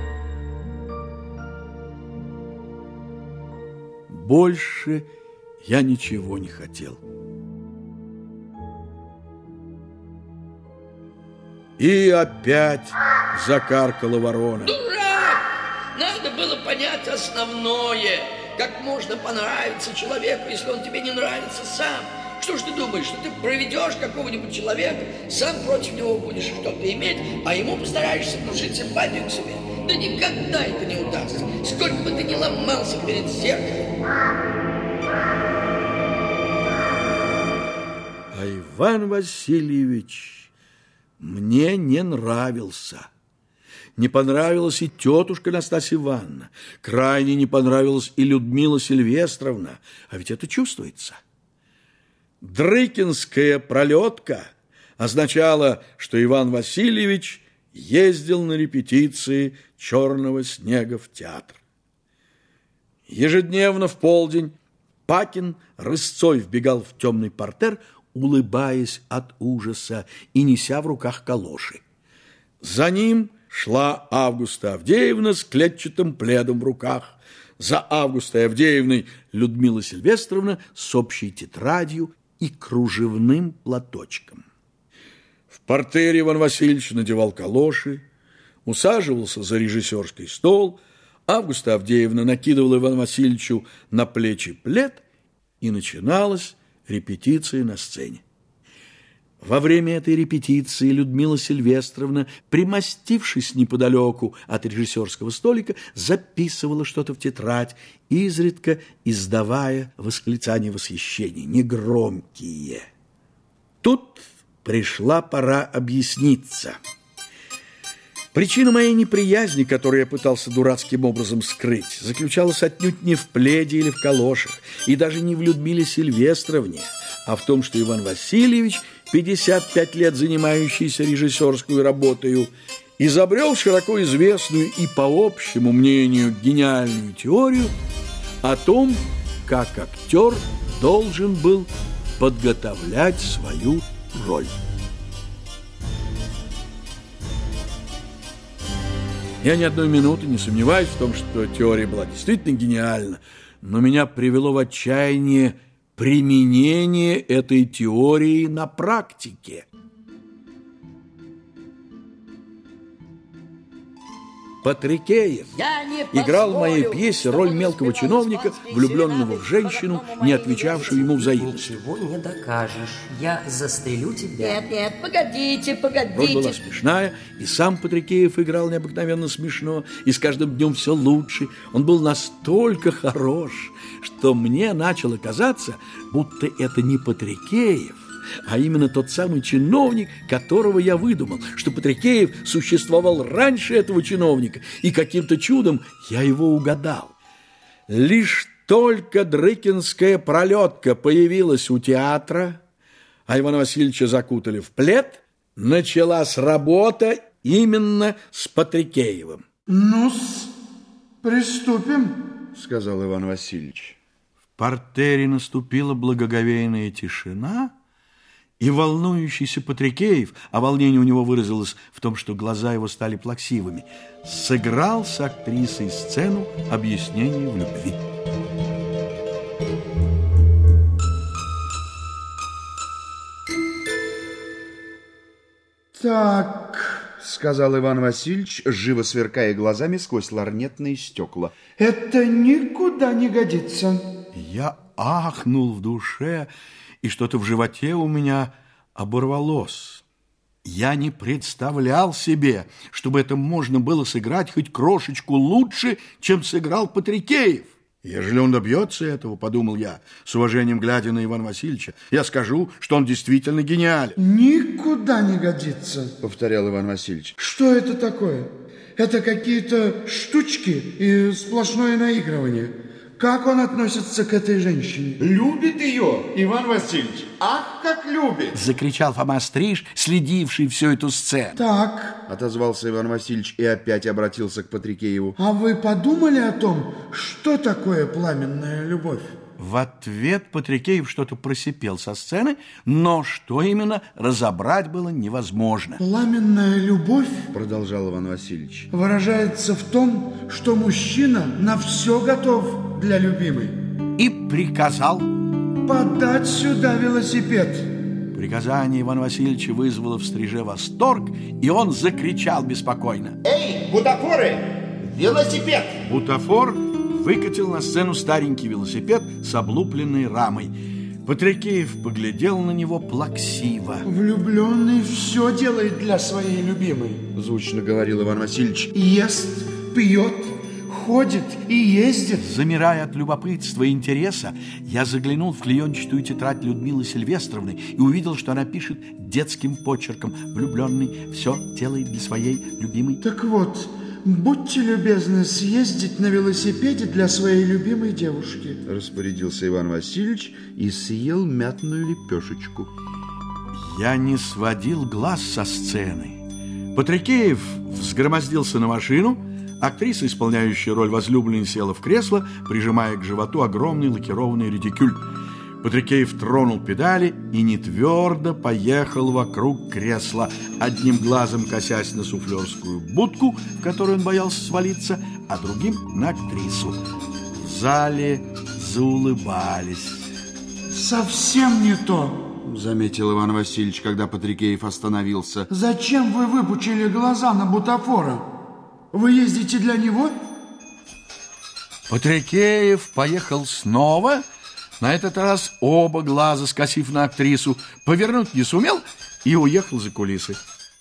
Больше я ничего не хотел. И опять закаркала ворона. Дурак! Надо было понять основное. Как можно понравиться человеку, если он тебе не нравится сам? Что ж ты думаешь, что ты проведешь какого-нибудь человека, сам против него будешь что-то иметь, а ему постараешься внушить симпатию к себе? Да никогда это не удастся. Сколько бы ты ни ломался перед зеркалом. А Иван Васильевич мне не нравился. Не понравилась и тетушка Настасья Ивановна. Крайне не понравилась и Людмила Сильвестровна. А ведь это чувствуется. Дрыкинская пролетка означала, что Иван Васильевич ездил на репетиции «Черного снега» в театр. Ежедневно в полдень Пакин рысцой вбегал в темный партер, улыбаясь от ужаса и неся в руках калоши. За ним шла Августа Авдеевна с клетчатым пледом в руках. За Августой Авдеевной Людмила Сильвестровна с общей тетрадью и кружевным платочком. В партере Иван Васильевич надевал калоши, усаживался за режиссерский стол. Августа Авдеевна накидывала Ивану Васильевичу на плечи плед, и начиналась репетиция на сцене. Во время этой репетиции Людмила Сильвестровна, примостившись неподалеку от режиссерского столика, записывала что-то в тетрадь, изредка издавая восклицания восхищения, негромкие. Тут пришла пора объясниться. Причина моей неприязни, которую я пытался дурацким образом скрыть, заключалась отнюдь не в пледе или в калошах, и даже не в Людмиле Сильвестровне, а в том, что Иван Васильевич, пятьдесят пять лет занимающийся режиссерскую работою, изобрел широко известную и, по общему мнению, гениальную теорию о том, как актер должен был подготовлять свою роль. Я ни одной минуты не сомневаюсь в том, что теория была действительно гениальна, но меня привело в отчаяние применение этой теории на практике. Патрикеев играл в моей пьесе роль мелкого чиновника, влюбленного в женщину, не отвечавшую ему взаимностью. Ничего не докажешь. Я застрелю тебя. Нет, нет, погодите, погодите. Роль была смешная, и сам Патрикеев играл необыкновенно смешно, и с каждым днем все лучше. Он был настолько хорош, что мне начало казаться, будто это не Патрикеев, а именно тот самый чиновник, которого я выдумал, что Патрикеев существовал раньше этого чиновника, и каким-то чудом я его угадал. Лишь только Дрыкинская пролетка появилась у театра, а Ивана Васильевича закутали в плед, началась работа именно с Патрикеевым. Ну-с, приступим, сказал Иван Васильевич. В партере наступила благоговейная тишина, и волнующийся Патрикеев, а волнение у него выразилось в том, что глаза его стали плаксивыми, сыграл с актрисой сцену объяснения в любви. Так, сказал Иван Васильевич, живо сверкая глазами сквозь лорнетные стекла. Это никуда не годится. Я ахнул в душе, и что-то в животе у меня оборвалось. Я не представлял себе, чтобы это можно было сыграть хоть крошечку лучше, чем сыграл Патрикеев. Ежели он добьется этого, подумал я, с уважением глядя на Ивана Васильевича, я скажу, что он действительно гениален. Никуда не годится, повторял Иван Васильевич. Что это такое? Это какие-то штучки и сплошное наигрывание. Как он относится к этой женщине? Любит ее, Иван Васильевич. Ах, как любит! Закричал Фома Стриж, следивший всю эту сцену. Так. Отозвался Иван Васильевич и опять обратился к Патрикееву. А вы подумали о том, что такое пламенная любовь? В ответ Патрикеев что-то просипел со сцены, но что именно, разобрать было невозможно. Пламенная любовь, продолжал Иван Васильевич, выражается в том, что мужчина на все готов для любимой. И приказал подать сюда велосипед. Приказание Ивана Васильевича вызвало в Стриже восторг, и он закричал беспокойно: «Эй, бутафоры, велосипед!» Бутафор выкатил на сцену старенький велосипед с облупленной рамой. Патрикеев поглядел на него плаксиво. Влюбленный все делает для своей любимой, звучно говорил Иван Васильевич. Ест, пьет, ходит и ездит. Замирая от любопытства и интереса, я заглянул в клеенчатую тетрадь Людмилы Сильвестровны и увидел, что она пишет детским почерком. Влюбленный все делает для своей любимой. Так вот, будьте любезны съездить на велосипеде для своей любимой девушки. Распорядился Иван Васильевич и съел мятную лепешечку. Я не сводил глаз со сцены. Патрикеев взгромоздился на машину, актриса, исполняющая роль возлюбленной, села в кресло, прижимая к животу огромный лакированный редикюль. Патрикеев тронул педали и нетвердо поехал вокруг кресла, одним глазом косясь на суфлерскую будку, в которую он боялся свалиться, а другим на актрису. В зале заулыбались. Совсем не то, заметил Иван Васильевич, когда Патрикеев остановился. Зачем вы выпучили глаза на бутафора? Вы ездите для него? Патрикеев поехал снова, на этот раз оба глаза скосив на актрису, повернуть не сумел и уехал за кулисы.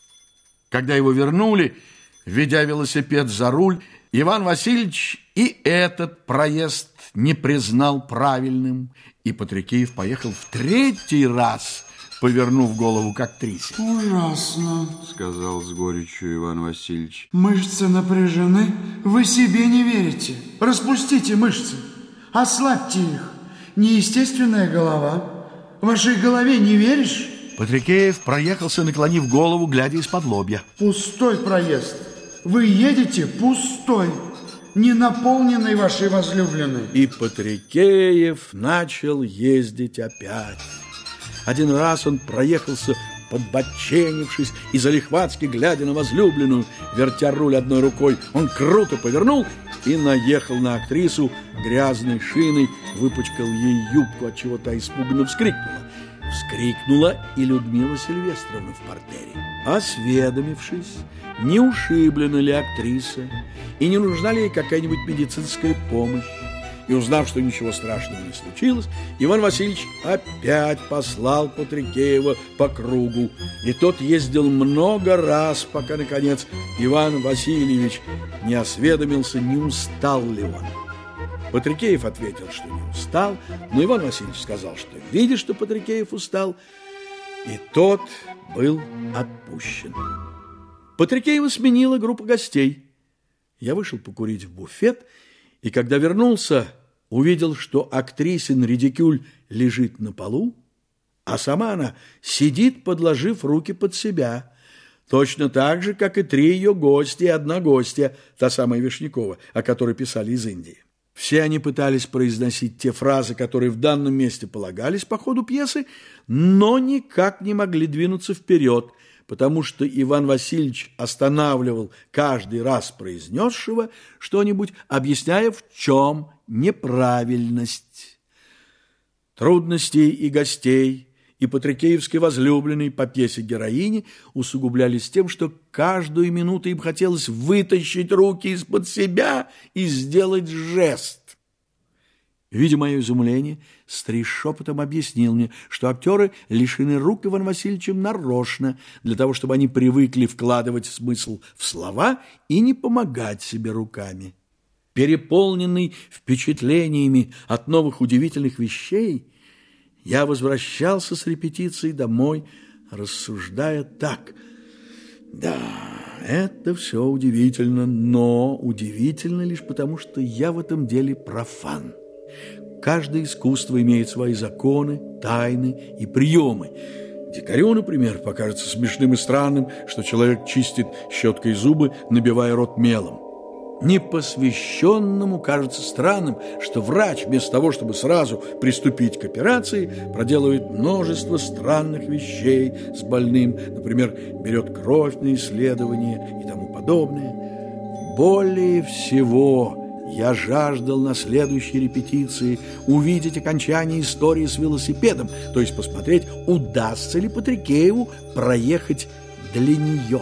Когда его вернули, ведя велосипед за руль, Иван Васильевич и этот проезд не признал правильным, и Патрикеев поехал в третий раз, повернув голову к актрисе. Ужасно, сказал с горечью Иван Васильевич. Мышцы напряжены, вы себе не верите. Распустите мышцы, ослабьте их. Неестественная голова. Вашей голове не веришь? Патрикеев проехался, наклонив голову, глядя из-под лобья. Пустой проезд. Вы едете пустой, не наполненный вашей возлюбленной. И Патрикеев начал ездить опять. Один раз он проехался, подбоченившись и залихватски глядя на возлюбленную, вертя руль одной рукой. Он круто повернул и наехал на актрису грязной шиной, выпачкал ей юбку, отчего та испуганно вскрикнула. Вскрикнула и Людмила Сильвестровна в портере. Осведомившись, не ушиблена ли актриса и не нужна ли ей какая-нибудь медицинская помощь, и узнав, что ничего страшного не случилось, Иван Васильевич опять послал Патрикеева по кругу. И тот ездил много раз, пока, наконец, Иван Васильевич не осведомился, не устал ли он. Патрикеев ответил, что не устал, но Иван Васильевич сказал, что видит, что Патрикеев устал, и тот был отпущен. Патрикеева сменила группа гостей. Я вышел покурить в буфет, и когда вернулся, увидел, что актрисин редикюль лежит на полу, а сама она сидит, подложив руки под себя, точно так же, как и три ее гостя и одна гостья, та самая Вишнякова, о которой писали из Индии. Все они пытались произносить те фразы, которые в данном месте полагались по ходу пьесы, но никак не могли двинуться вперед, потому что Иван Васильевич останавливал каждый раз произнесшего что-нибудь, объясняя, в чем неправильность. Трудностей и гостей, и патрикеевской возлюбленной по пьесе героини усугублялись тем, что каждую минуту им хотелось вытащить руки из-под себя и сделать жест. Видя мое изумление, Стриж шепотом объяснил мне, что актеры лишены рук Иван Васильевичем нарочно, для того, чтобы они привыкли вкладывать смысл в слова и не помогать себе руками. Переполненный впечатлениями от новых удивительных вещей, я возвращался с репетицией домой, рассуждая так: да, это все удивительно, но удивительно лишь потому, что я в этом деле профан. Каждое искусство имеет свои законы, тайны и приемы. Дикарю, например, покажется смешным и странным, что человек чистит щеткой зубы, набивая рот мелом. Непосвященному кажется странным, что врач, вместо того, чтобы сразу приступить к операции, проделывает множество странных вещей с больным, например, берет кровь на исследование и тому подобное. Более всего я жаждал на следующей репетиции увидеть окончание истории с велосипедом, то есть посмотреть, удастся ли Патрикееву проехать для нее.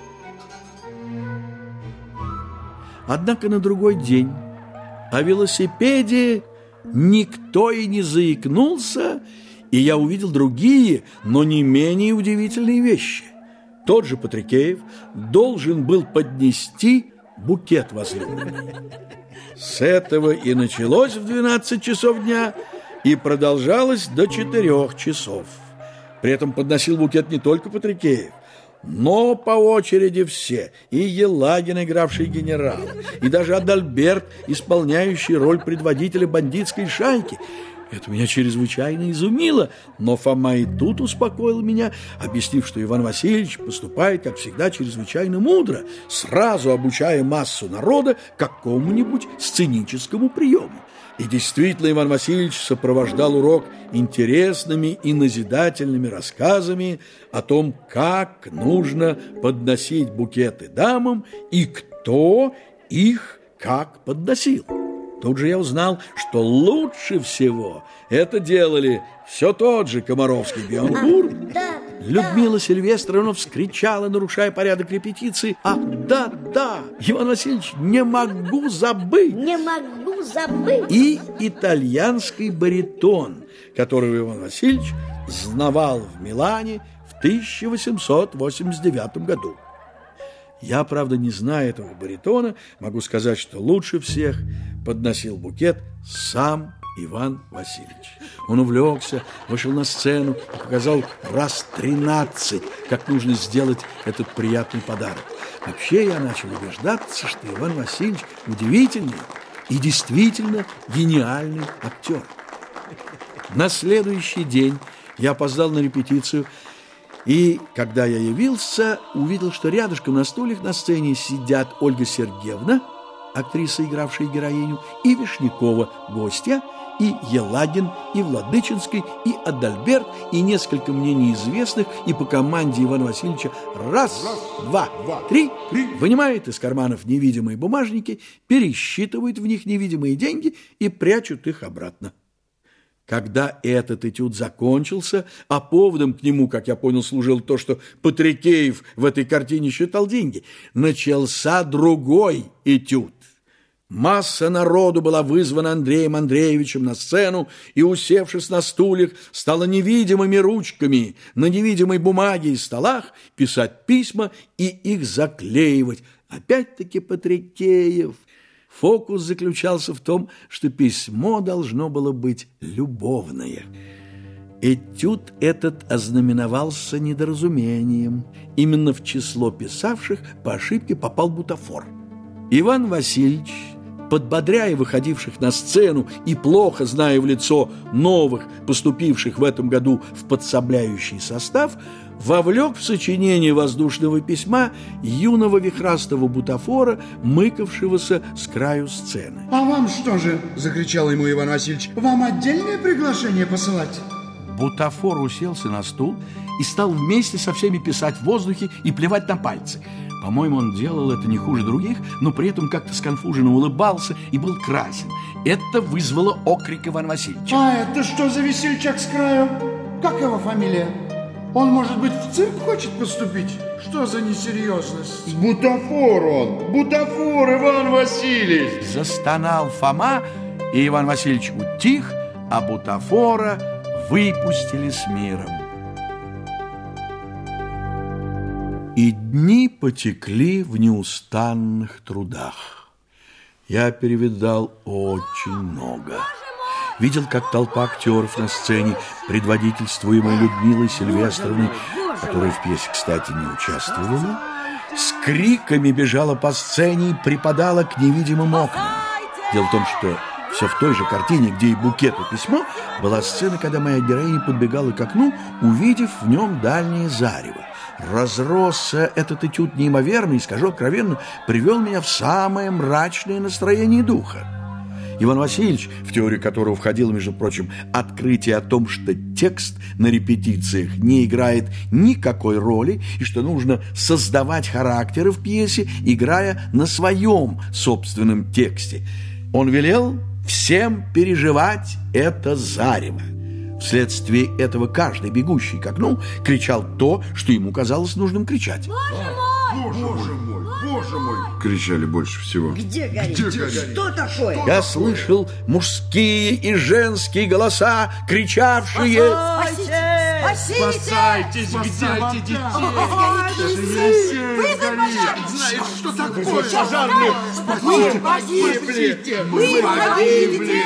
Однако на другой день о велосипеде никто и не заикнулся, и я увидел другие, но не менее удивительные вещи. Тот же Патрикеев должен был поднести букет возлюбленной. С этого и началось в двенадцать часов дня и продолжалось до четырех часов. При этом подносил букет не только Патрикеев, но по очереди все, и Елагин, игравший генерала, и даже Адальберт, исполняющий роль предводителя бандитской шайки. Это меня чрезвычайно изумило, но Фома и тут успокоил меня, объяснив, что Иван Васильевич поступает, как всегда, чрезвычайно мудро, сразу обучая массу народа какому-нибудь сценическому приему. И действительно, Иван Васильевич сопровождал урок интересными и назидательными рассказами о том, как нужно подносить букеты дамам и кто их как подносил. Тут же я узнал, что лучше всего это делали все тот же Комаровский Бионкур. Да, Людмила Сильвестровна вскричала, нарушая порядок репетиции: «Ах, да, да, Иван Васильевич, не могу забыть!» Не могу забыть. И итальянский баритон, которого Иван Васильевич знавал в Милане в тысяча восемьсот восемьдесят девятом году. Я, правда, не знаю этого баритона, могу сказать, что лучше всех подносил букет сам Иван Васильевич. Он увлекся, вышел на сцену и показал раз тринадцать, как нужно сделать этот приятный подарок. Вообще я начал убеждаться, что Иван Васильевич удивительный и действительно гениальный актер. На следующий день я опоздал на репетицию, и, когда я явился, увидел, что рядышком на стульях на сцене сидят Ольга Сергеевна, актриса, игравшая героиню, и Вишнякова, гостья, и Елагин, и Владыченский, и Адальберт, и несколько мне неизвестных, и по команде Ивана Васильевича раз, раз два, два, три, три вынимают из карманов невидимые бумажники, пересчитывают в них невидимые деньги и прячут их обратно. Когда этот этюд закончился, а поводом к нему, как я понял, служил то, что Патрикеев в этой картине считал деньги, начался другой этюд. Масса народу была вызвана Андреем Андреевичем на сцену и, усевшись на стульях, стала невидимыми ручками на невидимой бумаге и столах писать письма и их заклеивать. Опять-таки Патрикеев. Фокус заключался в том, что письмо должно было быть любовное. Этюд этот ознаменовался недоразумением. Именно в число писавших по ошибке попал бутафор. Иван Васильевич, подбодряя выходивших на сцену и плохо зная в лицо новых, поступивших в этом году в подсобляющий состав, вовлек в сочинение воздушного письма юного вихрастого бутафора, мыкавшегося с краю сцены. «А вам что же?» – закричал ему Иван Васильевич. «Вам отдельное приглашение посылать?» Бутафор уселся на стул и стал вместе со всеми писать в воздухе и плевать на пальцы. По-моему, он делал это не хуже других, но при этом как-то сконфуженно улыбался и был красен. Это вызвало окрик Ивана Васильевича. «А это что за весельчак с краю? Как его фамилия? Он, может быть, в цирк хочет поступить? Что за несерьезность?» Бутафор он! Бутафор, Иван Васильевич! Застонал Фома, и Иван Васильевич утих, а бутафора выпустили с миром. И дни потекли в неустанных трудах. Я перевидал очень много. Видел, как толпа актеров на сцене, предводительствуемой Людмилой Сильвестровной, которая в пьесе, кстати, не участвовала, с криками бежала по сцене и припадала к невидимым окнам. Дело в том, что все в той же картине, где и букет и письмо, была сцена, когда моя героиня подбегала к окну, увидев в нем дальнее зарево. Разросся этот этюд неимоверно и, скажу откровенно, привел меня в самое мрачное настроение духа. Иван Васильевич, в теорию которого входило, между прочим, открытие о том, что текст на репетициях не играет никакой роли и что нужно создавать характеры в пьесе, играя на своем собственном тексте. Он велел всем переживать это зарево. Вследствие этого каждый, бегущий к окну, кричал то, что ему казалось нужным кричать. Боже мой! Боже мой! Боже мой! Кричали больше всего. Где горит? Где горит? Что такое? Я слышал мужские и женские голоса, кричавшие: Спасите! Спасите! Спасайтесь! Где эти детей? Вызвать пожар! знает, что такое. Пожарные! Мы погибли! Мы погибли!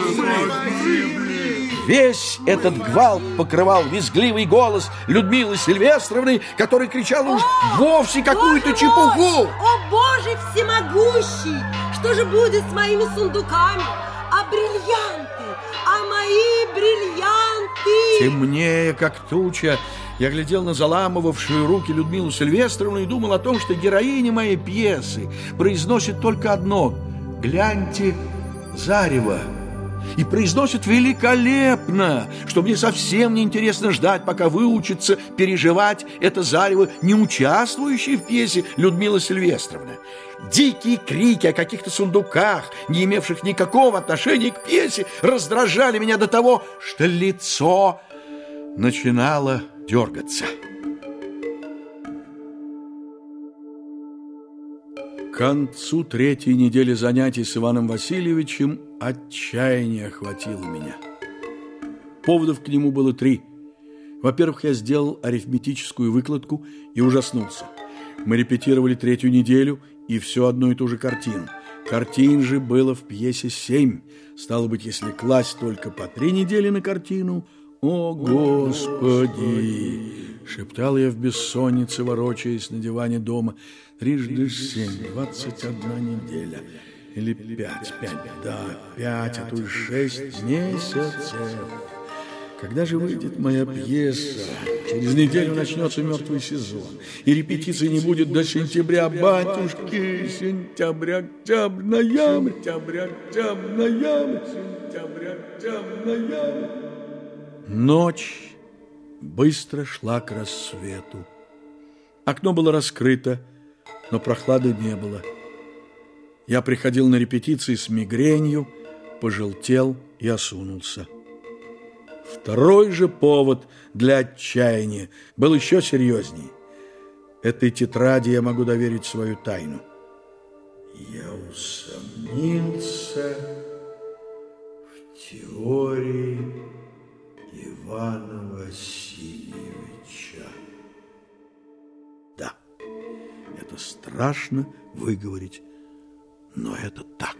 Весь этот гвалт покрывал визгливый голос Людмилы Сильвестровны, который кричал уж вовсе какую-то чепуху. О, Боже всемогущий! Что же будет с моими сундуками? А бриллианты? А мои бриллианты? Темнее, как туча, я глядел на заламывавшую руки Людмилу Сильвестровну и думал о том, что героиня моей пьесы произносит только одно: «Гляньте, зарево». И произносит великолепно, что мне совсем не интересно ждать, пока выучится переживать это зарево, не участвующей в пьесе Людмила Сильвестровна. Дикие крики о каких-то сундуках, не имевших никакого отношения к пьесе, раздражали меня до того, что лицо начинало дергаться. К концу третьей недели занятий с Иваном Васильевичем отчаяние охватило меня. Поводов к нему было три. Во-первых, я сделал арифметическую выкладку и ужаснулся. Мы репетировали третью неделю, и все одну и ту же картину. Картин же было в пьесе семь. Стало быть, если класть только по три недели на картину... «О, Господи!» — шептал я в бессоннице, ворочаясь на диване дома. «Трижды семь, двадцать одна неделя. Или пять, пять, да, пять, а то и шесть месяцев. Когда же выйдет моя пьеса? Через неделю начнется мертвый сезон, и репетиции не будет до сентября, батюшки. Сентябрь, октябрь, ноябрь, октябрь, октябрь, ноябрь, сентябрь, октябрь, ноябрь». Ночь быстро шла к рассвету. Окно было раскрыто, но прохлады не было. Я приходил на репетиции с мигренью, пожелтел и осунулся. Второй же повод для отчаяния был еще серьезней. Этой тетради я могу доверить свою тайну. Я усомнился в теории Ивана Васильевича. Да, это страшно выговорить, но это так.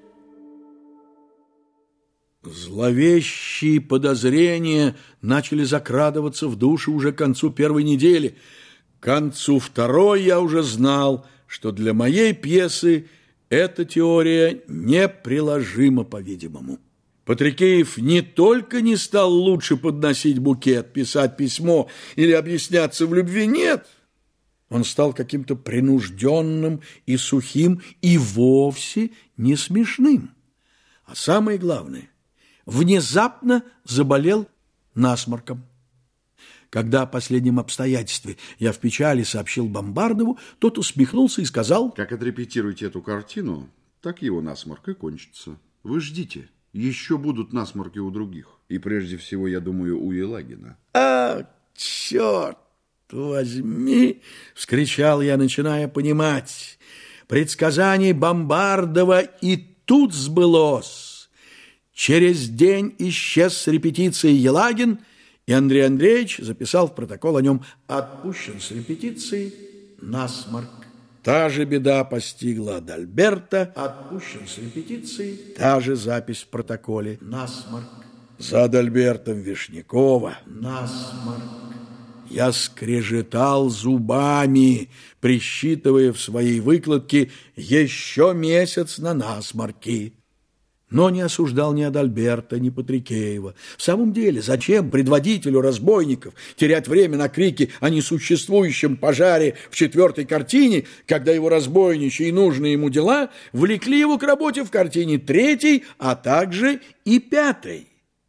Зловещие подозрения начали закрадываться в душу уже к концу первой недели. К концу второй я уже знал, что для моей пьесы эта теория неприложима, по-видимому. Патрикеев не только не стал лучше подносить букет, писать письмо или объясняться в любви, нет. Он стал каким-то принужденным и сухим, и вовсе не смешным. А самое главное, внезапно заболел насморком. Когда о последнем обстоятельстве я в печали сообщил Бомбардову, тот усмехнулся и сказал: «Как отрепетируете эту картину, так его насморк и кончится. Вы ждите. Еще будут насморки у других. И прежде всего, я думаю, у Елагина». «А, черт возьми!» — вскричал я, начиная понимать. Предсказание Бомбардова и тут сбылось. Через день исчез с репетиции Елагин, и Андрей Андреевич записал в протокол о нем: «Отпущен с репетиции, насморк». Та же беда постигла Адальберта. Отпущен с репетиции. Та же запись в протоколе. Насморк. За Адальбертом Вишнякова. Насморк. Я скрежетал зубами, присчитывая в своей выкладке еще месяц на насморки. Но не осуждал ни Адальберта, ни Патрикеева. В самом деле, зачем предводителю разбойников терять время на крики о несуществующем пожаре в четвертой картине, когда его разбойничьи и нужные ему дела влекли его к работе в картине третьей, а также и пятой?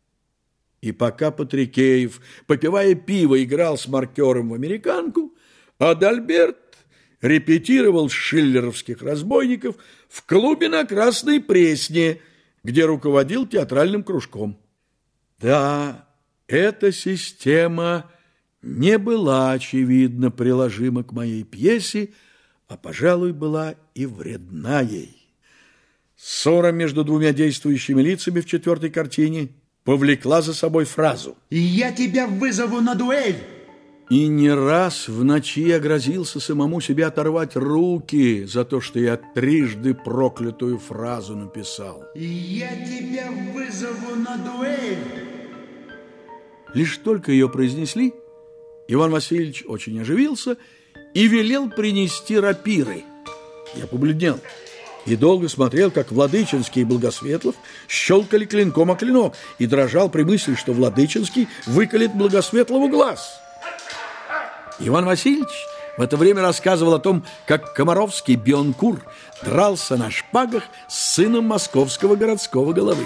И пока Патрикеев, попивая пиво, играл с маркером в американку, Адальберт репетировал шиллеровских разбойников в клубе на Красной Пресне, где руководил театральным кружком. Да, эта система не была, очевидно, приложима к моей пьесе, а, пожалуй, была и вредна ей. Ссора между двумя действующими лицами в четвертой картине повлекла за собой фразу: «Я тебя вызову на дуэль!» И не раз в ночи я грозился самому себе оторвать руки за то, что я трижды проклятую фразу написал. Я тебя вызову на дуэль. Лишь только ее произнесли, Иван Васильевич очень оживился и велел принести рапиры. Я побледнел и долго смотрел, как Владыченский и Благосветлов щелкали клинком о клинок, и дрожал при мысли, что Владыченский выколет Благосветлову глаз. Иван Васильевич в это время рассказывал о том, как Комаровский Бионкур дрался на шпагах с сыном московского городского головы.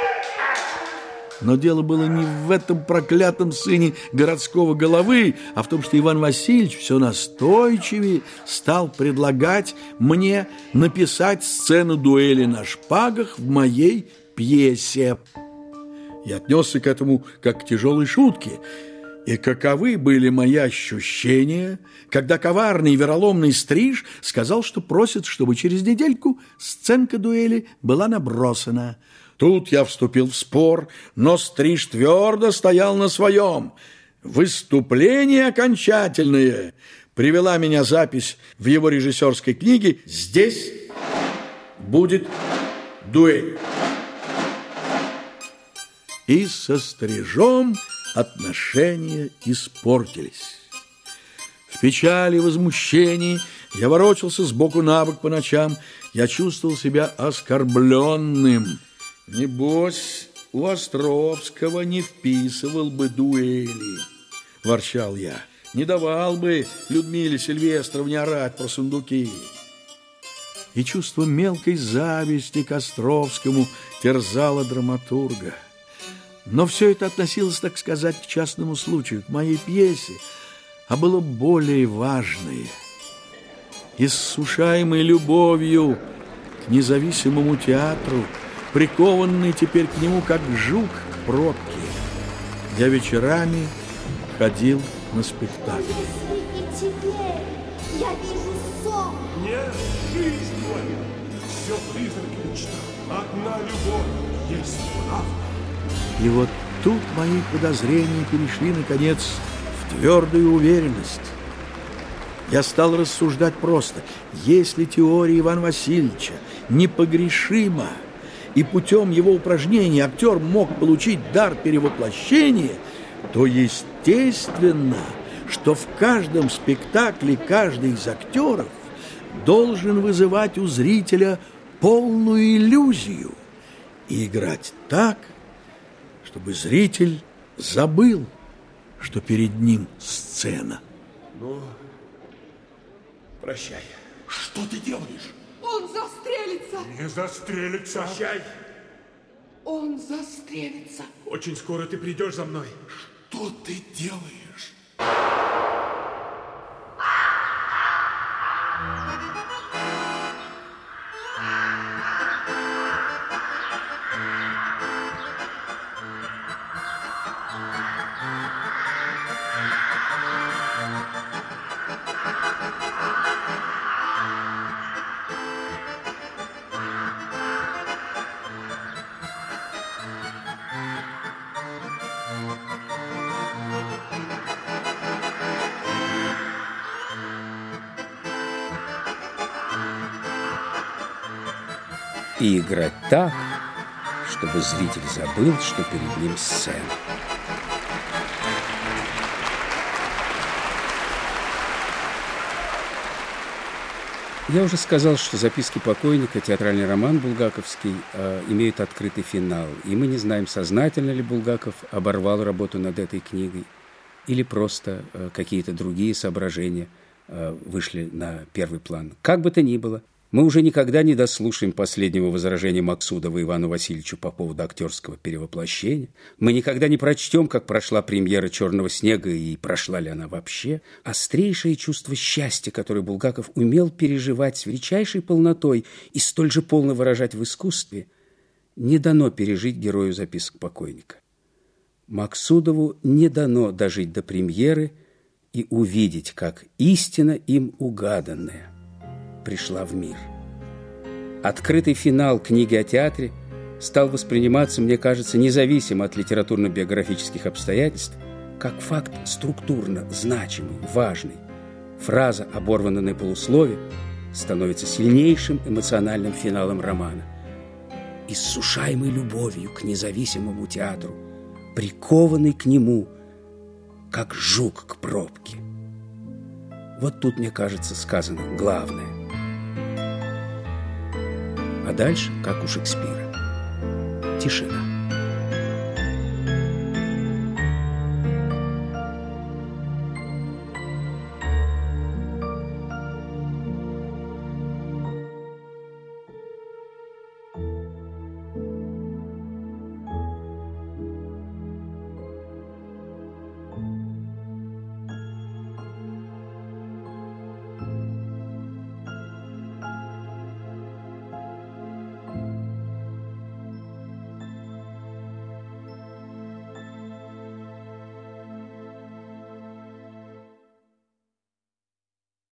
Но дело было не в этом проклятом сыне городского головы, а в том, что Иван Васильевич все настойчивее стал предлагать мне написать сцену дуэли на шпагах в моей пьесе. Я отнесся к этому как к тяжелой шутке. И каковы были мои ощущения, когда коварный и вероломный Стриж сказал, что просит, чтобы через недельку сценка дуэли была набросана. Тут я вступил в спор, но Стриж твердо стоял на своем. Выступление окончательное. Привела меня запись в его режиссерской книге «Здесь будет дуэль». И со Стрижом отношения испортились. В печали и возмущении я ворочался сбоку на бок по ночам. Я чувствовал себя оскорбленным. Небось, у Островского не вписывал бы дуэли, ворчал я. Не давал бы Людмиле Сильвестровне орать про сундуки. И чувство мелкой зависти к Островскому терзало драматурга. Но все это относилось, так сказать, к частному случаю, к моей пьесе, а было более важное. Иссушаемый любовью к независимому театру, прикованный теперь к нему, как жук к пробке, я вечерами ходил на спектакль. Если и теперь я вижу сон. Нет, жизнь твоя, все призраки мечта, одна любовь есть правда. И вот тут мои подозрения перешли, наконец, в твердую уверенность. Я стал рассуждать просто. Если теория Ивана Васильевича непогрешима, и путем его упражнений актер мог получить дар перевоплощения, то естественно, что в каждом спектакле каждый из актеров должен вызывать у зрителя полную иллюзию и играть так, чтобы зритель забыл, что перед ним сцена. Ну, прощай. Что ты делаешь? Он застрелится. Не застрелится. Прощай. Он застрелится. Очень скоро ты придешь за мной. Что ты делаешь? И играть так, чтобы зритель забыл, что перед ним сцена. Я уже сказал, что записки покойника, театральный роман булгаковский, э, имеют открытый финал. И мы не знаем, сознательно ли Булгаков оборвал работу над этой книгой, или просто э, какие-то другие соображения э, вышли на первый план. Как бы то ни было, мы уже никогда не дослушаем последнего возражения Максудова Ивану Васильевичу по поводу актерского перевоплощения. Мы никогда не прочтем, как прошла премьера «Черного снега» и прошла ли она вообще. Острейшее чувство счастья, которое Булгаков умел переживать с величайшей полнотой и столь же полно выражать в искусстве, не дано пережить герою записок покойника. Максудову не дано дожить до премьеры и увидеть, как истина им угаданная пришла в мир. Открытый финал книги о театре стал восприниматься, мне кажется, независимо от литературно-биографических обстоятельств, как факт структурно значимый, важный, фраза, оборванная на полуслове, становится сильнейшим эмоциональным финалом романа. Иссушаемый любовью к независимому театру, прикованный к нему, как жук к пробке. Вот тут, мне кажется, сказано главное. А дальше, как у Шекспира, тишина.